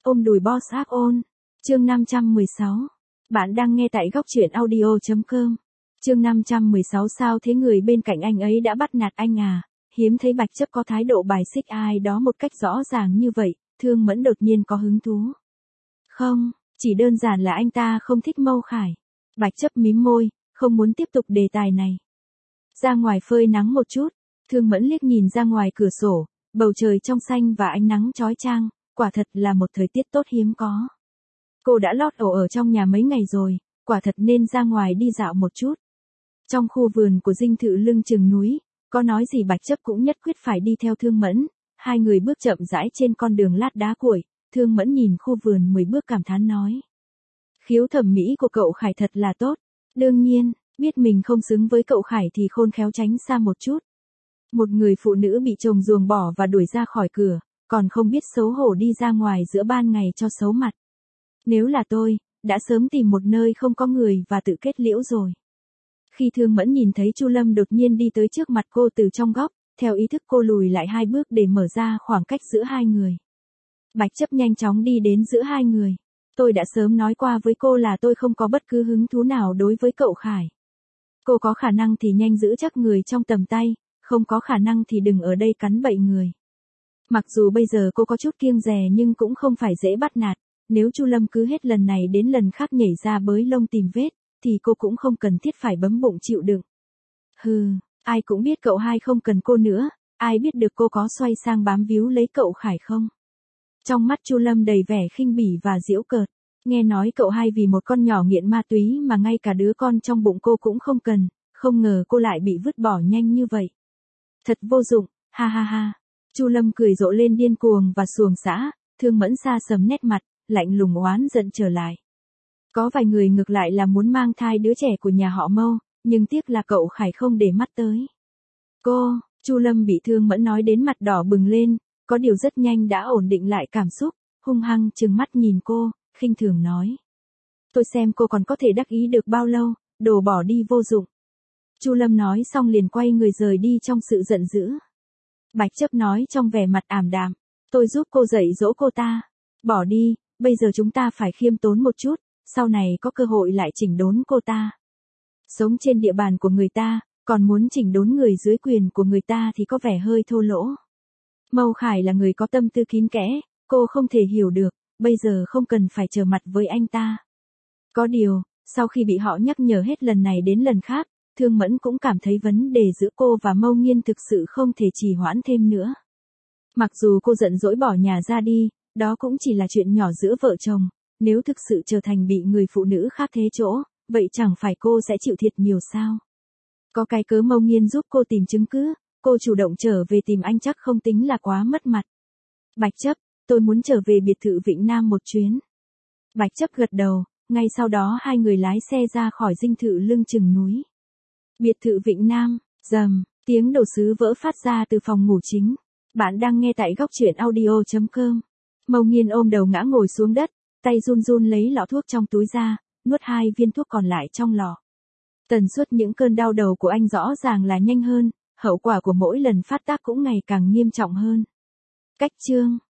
Ôm đùi boss áp ôn. Chương 516. Bạn đang nghe tại góc truyện audio.com. Chương 516 sao thế người bên cạnh anh ấy đã bắt nạt anh à? Hiếm thấy Bạch Chấp có thái độ bài xích ai đó một cách rõ ràng như vậy, Thương Mẫn đột nhiên có hứng thú. Không, chỉ đơn giản là anh ta không thích Mâu Khải. Bạch Chấp mím môi, không muốn tiếp tục đề tài này. Ra ngoài phơi nắng một chút, Thương Mẫn liếc nhìn ra ngoài cửa sổ, bầu trời trong xanh và ánh nắng chói chang, quả thật là một thời tiết tốt hiếm có. Cô đã lót ổ ở trong nhà mấy ngày rồi, quả thật nên ra ngoài đi dạo một chút. Trong khu vườn của dinh thự lưng chừng núi, có nói gì Bạch Chấp cũng nhất quyết phải đi theo Thương Mẫn, hai người bước chậm rãi trên con đường lát đá cuội, Thương Mẫn nhìn khu vườn 10 bước cảm thán nói. Khiếu thẩm mỹ của cậu Khải thật là tốt, đương nhiên, biết mình không xứng với cậu Khải thì khôn khéo tránh xa một chút. Một người phụ nữ bị chồng ruồng bỏ và đuổi ra khỏi cửa, còn không biết xấu hổ đi ra ngoài giữa ban ngày cho xấu mặt. Nếu là tôi, đã sớm tìm một nơi không có người và tự kết liễu rồi. Khi Thương Mẫn nhìn thấy Chu Lâm đột nhiên đi tới trước mặt cô từ trong góc, theo ý thức cô lùi lại 2 bước để mở ra khoảng cách giữa hai người. Bạch Chấp nhanh chóng đi đến giữa hai người. Tôi đã sớm nói qua với cô là tôi không có bất cứ hứng thú nào đối với cậu Khải. Cô có khả năng thì nhanh giữ chắc người trong tầm tay, không có khả năng thì đừng ở đây cắn bậy người. Mặc dù bây giờ cô có chút kiêng dè nhưng cũng không phải dễ bắt nạt, nếu Chu Lâm cứ hết lần này đến lần khác nhảy ra bới lông tìm vết, thì cô cũng không cần thiết phải bấm bụng chịu đựng. Hừ, ai cũng biết cậu hai không cần cô nữa, ai biết được cô có xoay sang bám víu lấy cậu Khải không? Trong mắt Chu Lâm đầy vẻ khinh bỉ và giễu cợt, nghe nói cậu hai vì một con nhỏ nghiện ma túy mà ngay cả đứa con trong bụng cô cũng không cần, không ngờ cô lại bị vứt bỏ nhanh như vậy. Thật vô dụng, ha ha ha. Chu Lâm cười rộ lên điên cuồng và xuồng xã, Thương Mẫn xa sầm nét mặt, lạnh lùng oán giận trở lại. Có vài người ngược lại là muốn mang thai đứa trẻ của nhà họ Mâu, nhưng tiếc là cậu Khải không để mắt tới. Cô, Chu Lâm bị Thương Mẫn nói đến mặt đỏ bừng lên, có điều rất nhanh đã ổn định lại cảm xúc, hung hăng trừng mắt nhìn cô, khinh thường nói. Tôi xem cô còn có thể đắc ý được bao lâu, đồ bỏ đi vô dụng. Chu Lâm nói xong liền quay người rời đi trong sự giận dữ. Bạch Chấp nói trong vẻ mặt ảm đạm, tôi giúp cô dạy dỗ cô ta. Bỏ đi, bây giờ chúng ta phải khiêm tốn một chút, sau này có cơ hội lại chỉnh đốn cô ta. Sống trên địa bàn của người ta, còn muốn chỉnh đốn người dưới quyền của người ta thì có vẻ hơi thô lỗ. Mâu Khải là người có tâm tư kín kẽ, cô không thể hiểu được, bây giờ không cần phải trở mặt với anh ta. Có điều, sau khi bị họ nhắc nhở hết lần này đến lần khác, Thương Mẫn cũng cảm thấy vấn đề giữa cô và Mâu Nghiên thực sự không thể trì hoãn thêm nữa. Mặc dù cô giận dỗi bỏ nhà ra đi, đó cũng chỉ là chuyện nhỏ giữa vợ chồng, nếu thực sự trở thành bị người phụ nữ khác thế chỗ, vậy chẳng phải cô sẽ chịu thiệt nhiều sao? Có cái cớ Mâu Nghiên giúp cô tìm chứng cứ, cô chủ động trở về tìm anh chắc không tính là quá mất mặt. Bạch Chấp, tôi muốn trở về biệt thự Vịnh Nam một chuyến. Bạch Chấp gật đầu, ngay sau đó hai người lái xe ra khỏi dinh thự lưng chừng núi. Biệt thự Vịnh Nam, rầm, tiếng đồ sứ vỡ phát ra từ phòng ngủ chính. Bạn đang nghe tại góc truyện audio.com. Mâu Nghiên ôm đầu ngã ngồi xuống đất, tay run run lấy lọ thuốc trong túi ra, nuốt 2 viên thuốc còn lại trong lọ. Tần suất những cơn đau đầu của anh rõ ràng là nhanh hơn, hậu quả của mỗi lần phát tác cũng ngày càng nghiêm trọng hơn. Cách chương